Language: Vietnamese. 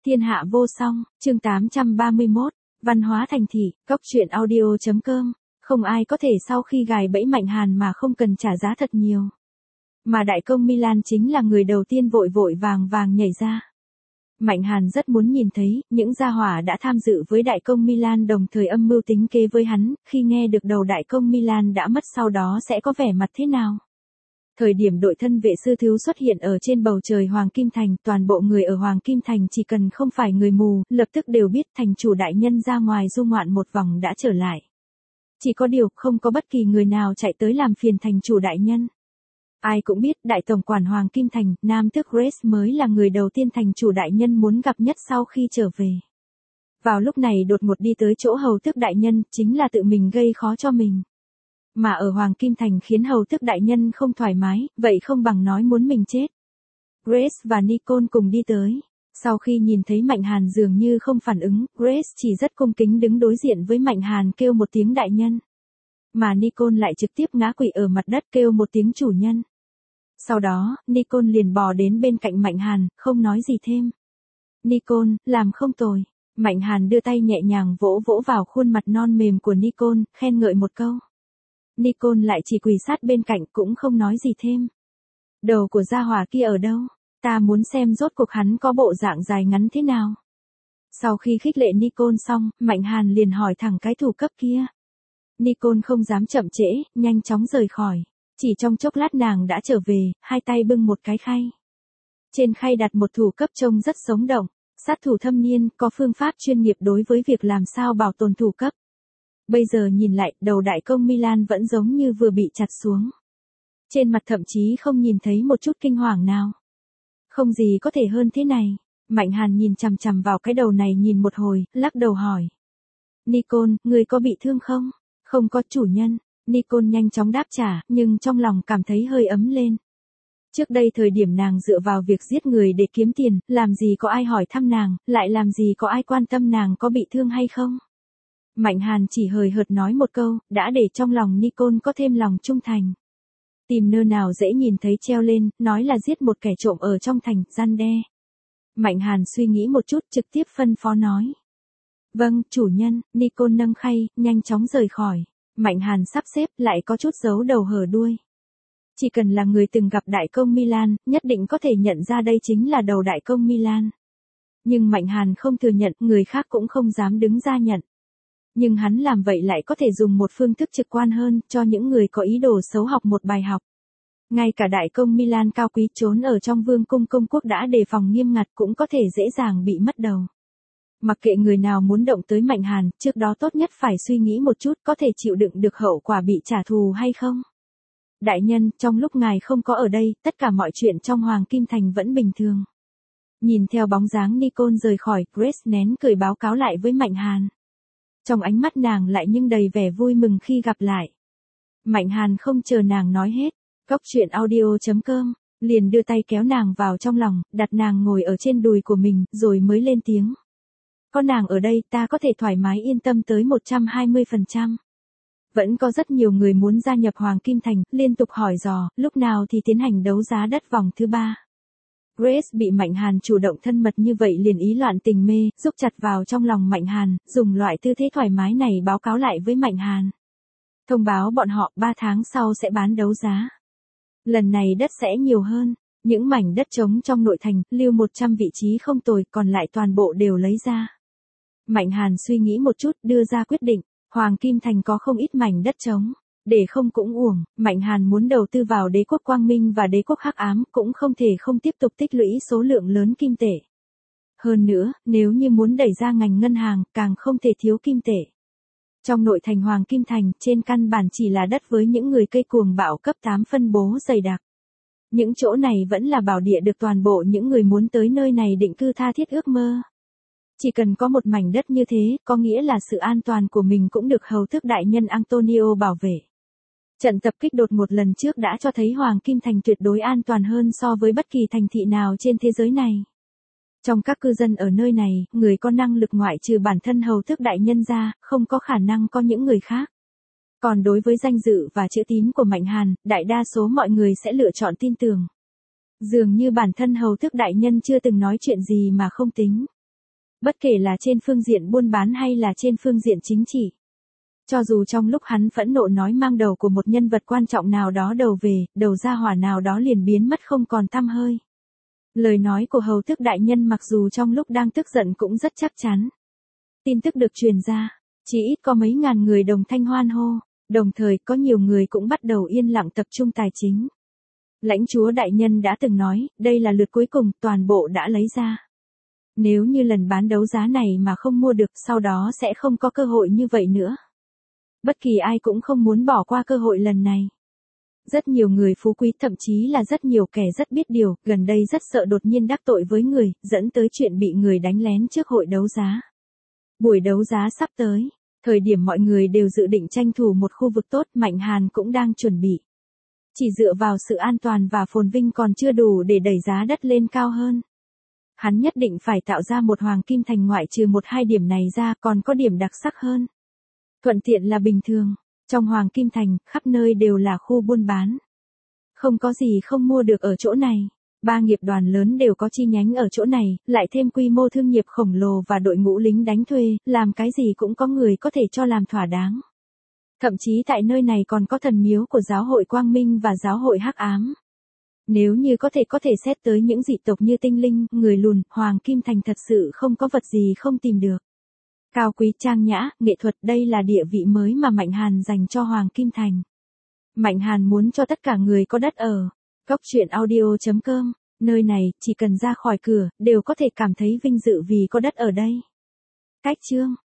Thiên hạ vô song, chương 831, văn hóa thành thị, cóc truyện audio.com, không ai có thể sau khi gài bẫy Mạnh Hàn mà không cần trả giá thật nhiều. Mà đại công Milan chính là người đầu tiên vội vội vàng vàng nhảy ra. Mạnh Hàn rất muốn nhìn thấy, những gia hỏa đã tham dự với đại công Milan đồng thời âm mưu tính kế với hắn, khi nghe được đầu đại công Milan đã mất sau đó sẽ có vẻ mặt thế nào. Thời điểm đội thân vệ sư thiếu xuất hiện ở trên bầu trời Hoàng Kim Thành, toàn bộ người ở Hoàng Kim Thành chỉ cần không phải người mù, lập tức đều biết thành chủ đại nhân ra ngoài du ngoạn một vòng đã trở lại. Chỉ có điều, không có bất kỳ người nào chạy tới làm phiền thành chủ đại nhân. Ai cũng biết, đại tổng quản Hoàng Kim Thành, nam tước Grace mới là người đầu tiên thành chủ đại nhân muốn gặp nhất sau khi trở về. Vào lúc này đột ngột đi tới chỗ hầu tước đại nhân, chính là tự mình gây khó cho mình. Mà ở Hoàng Kim Thành khiến hầu tước đại nhân không thoải mái, vậy không bằng nói muốn mình chết. Grace và Nicole cùng đi tới. Sau khi nhìn thấy Mạnh Hàn dường như không phản ứng, Grace chỉ rất cung kính đứng đối diện với Mạnh Hàn kêu một tiếng đại nhân. Mà Nicole lại trực tiếp ngã quỵ ở mặt đất kêu một tiếng chủ nhân. Sau đó, Nicole liền bò đến bên cạnh Mạnh Hàn, không nói gì thêm. Nicole, làm không tồi. Mạnh Hàn đưa tay nhẹ nhàng vỗ vỗ vào khuôn mặt non mềm của Nicole, khen ngợi một câu. Nicole lại chỉ quỳ sát bên cạnh cũng không nói gì thêm. Đầu của gia hỏa kia ở đâu? Ta muốn xem rốt cuộc hắn có bộ dạng dài ngắn thế nào. Sau khi khích lệ Nicole xong, Mạnh Hàn liền hỏi thẳng cái thủ cấp kia. Nicole không dám chậm trễ, nhanh chóng rời khỏi. Chỉ trong chốc lát nàng đã trở về, hai tay bưng một cái khay. Trên khay đặt một thủ cấp trông rất sống động, sát thủ thâm niên, có phương pháp chuyên nghiệp đối với việc làm sao bảo tồn thủ cấp. Bây giờ nhìn lại, đầu đại công Milan vẫn giống như vừa bị chặt xuống. Trên mặt thậm chí không nhìn thấy một chút kinh hoàng nào. Không gì có thể hơn thế này. Mạnh Hàn nhìn chằm chằm vào cái đầu này nhìn một hồi, lắc đầu hỏi. Nicole, người có bị thương không? Không có chủ nhân. Nicole nhanh chóng đáp trả, nhưng trong lòng cảm thấy hơi ấm lên. Trước đây thời điểm nàng dựa vào việc giết người để kiếm tiền, làm gì có ai hỏi thăm nàng, lại làm gì có ai quan tâm nàng có bị thương hay không. Mạnh Hàn chỉ hời hợt nói một câu, đã để trong lòng Nicole có thêm lòng trung thành. Tìm nơi nào dễ nhìn thấy treo lên, nói là giết một kẻ trộm ở trong thành, gian đe. Mạnh Hàn suy nghĩ một chút trực tiếp phân phó nói. Vâng, chủ nhân. Nicole nâng khay, nhanh chóng rời khỏi. Mạnh Hàn sắp xếp lại có chút giấu đầu hở đuôi. Chỉ cần là người từng gặp đại công Milan, nhất định có thể nhận ra đây chính là đầu đại công Milan. Nhưng Mạnh Hàn không thừa nhận, người khác cũng không dám đứng ra nhận. Nhưng hắn làm vậy lại có thể dùng một phương thức trực quan hơn, cho những người có ý đồ xấu học một bài học. Ngay cả đại công Milan cao quý trốn ở trong vương cung công quốc đã đề phòng nghiêm ngặt cũng có thể dễ dàng bị mất đầu. Mặc kệ người nào muốn động tới Mạnh Hàn, trước đó tốt nhất phải suy nghĩ một chút có thể chịu đựng được hậu quả bị trả thù hay không. Đại nhân, trong lúc ngài không có ở đây, tất cả mọi chuyện trong Hoàng Kim Thành vẫn bình thường. Nhìn theo bóng dáng Nicole rời khỏi, Grace nén cười báo cáo lại với Mạnh Hàn. Trong ánh mắt nàng lại nhưng đầy vẻ vui mừng khi gặp lại. Mạnh Hàn không chờ nàng nói hết, cóc truyện audio.com, liền đưa tay kéo nàng vào trong lòng, đặt nàng ngồi ở trên đùi của mình, rồi mới lên tiếng. Có nàng ở đây ta có thể thoải mái yên tâm tới 120%. Vẫn có rất nhiều người muốn gia nhập Hoàng Kim Thành, liên tục hỏi dò, lúc nào thì tiến hành đấu giá đất vòng thứ 3. Grace bị Mạnh Hàn chủ động thân mật như vậy liền ý loạn tình mê, rúc chặt vào trong lòng Mạnh Hàn, dùng loại tư thế thoải mái này báo cáo lại với Mạnh Hàn. Thông báo bọn họ 3 tháng sau sẽ bán đấu giá. Lần này đất sẽ nhiều hơn, những mảnh đất trống trong nội thành, lưu 100 vị trí không tồi, còn lại toàn bộ đều lấy ra. Mạnh Hàn suy nghĩ một chút, đưa ra quyết định, Hoàng Kim Thành có không ít mảnh đất trống. Để không cũng uổng, Mạnh Hàn muốn đầu tư vào đế quốc quang minh và đế quốc hắc ám cũng không thể không tiếp tục tích lũy số lượng lớn kim tệ. Hơn nữa, nếu như muốn đẩy ra ngành ngân hàng, càng không thể thiếu kim tệ. Trong nội thành Hoàng Kim Thành, trên căn bản chỉ là đất với những người cây cuồng bạo cấp 8 phân bố dày đặc. Những chỗ này vẫn là bảo địa được toàn bộ những người muốn tới nơi này định cư tha thiết ước mơ. Chỉ cần có một mảnh đất như thế, có nghĩa là sự an toàn của mình cũng được hầu tước đại nhân Antonio bảo vệ. Trận tập kích đột ngột lần trước đã cho thấy Hoàng Kim Thành tuyệt đối an toàn hơn so với bất kỳ thành thị nào trên thế giới này. Trong các cư dân ở nơi này, người có năng lực ngoại trừ bản thân hầu tước đại nhân ra, không có khả năng có những người khác. Còn đối với danh dự và chữ tín của Mạnh Hàn, đại đa số mọi người sẽ lựa chọn tin tưởng. Dường như bản thân hầu tước đại nhân chưa từng nói chuyện gì mà không tính. Bất kể là trên phương diện buôn bán hay là trên phương diện chính trị. Cho dù trong lúc hắn phẫn nộ nói mang đầu của một nhân vật quan trọng nào đó đầu về, đầu ra hỏa nào đó liền biến mất không còn tăm hơi. Lời nói của hầu tước đại nhân mặc dù trong lúc đang tức giận cũng rất chắc chắn. Tin tức được truyền ra, chỉ ít có mấy ngàn người đồng thanh hoan hô, đồng thời có nhiều người cũng bắt đầu yên lặng tập trung tài chính. Lãnh chúa đại nhân đã từng nói, đây là lượt cuối cùng, toàn bộ đã lấy ra. Nếu như lần bán đấu giá này mà không mua được, sau đó sẽ không có cơ hội như vậy nữa. Bất kỳ ai cũng không muốn bỏ qua cơ hội lần này. Rất nhiều người phú quý, thậm chí là rất nhiều kẻ rất biết điều, gần đây rất sợ đột nhiên đắc tội với người, dẫn tới chuyện bị người đánh lén trước hội đấu giá. Buổi đấu giá sắp tới, thời điểm mọi người đều dự định tranh thủ một khu vực tốt, Mạnh Hàn cũng đang chuẩn bị. Chỉ dựa vào sự an toàn và phồn vinh còn chưa đủ để đẩy giá đất lên cao hơn. Hắn nhất định phải tạo ra một hoàng kim thành, ngoại trừ một hai điểm này ra còn có điểm đặc sắc hơn. Thuận tiện là bình thường, trong hoàng kim thành, khắp nơi đều là khu buôn bán. Không có gì không mua được ở chỗ này. 3 nghiệp đoàn lớn đều có chi nhánh ở chỗ này, lại thêm quy mô thương nghiệp khổng lồ và đội ngũ lính đánh thuê, làm cái gì cũng có người có thể cho làm thỏa đáng. Thậm chí tại nơi này còn có thần miếu của giáo hội Quang Minh và giáo hội Hắc Ám. Nếu như có thể xét tới những dị tộc như tinh linh, người lùn, Hoàng Kim Thành thật sự không có vật gì không tìm được. Cao quý, trang nhã, nghệ thuật, đây là địa vị mới mà Mạnh Hàn dành cho Hoàng Kim Thành. Mạnh Hàn muốn cho tất cả người có đất ở. Coctruyện.audio.com, nơi này, chỉ cần ra khỏi cửa, đều có thể cảm thấy vinh dự vì có đất ở đây. Cách chương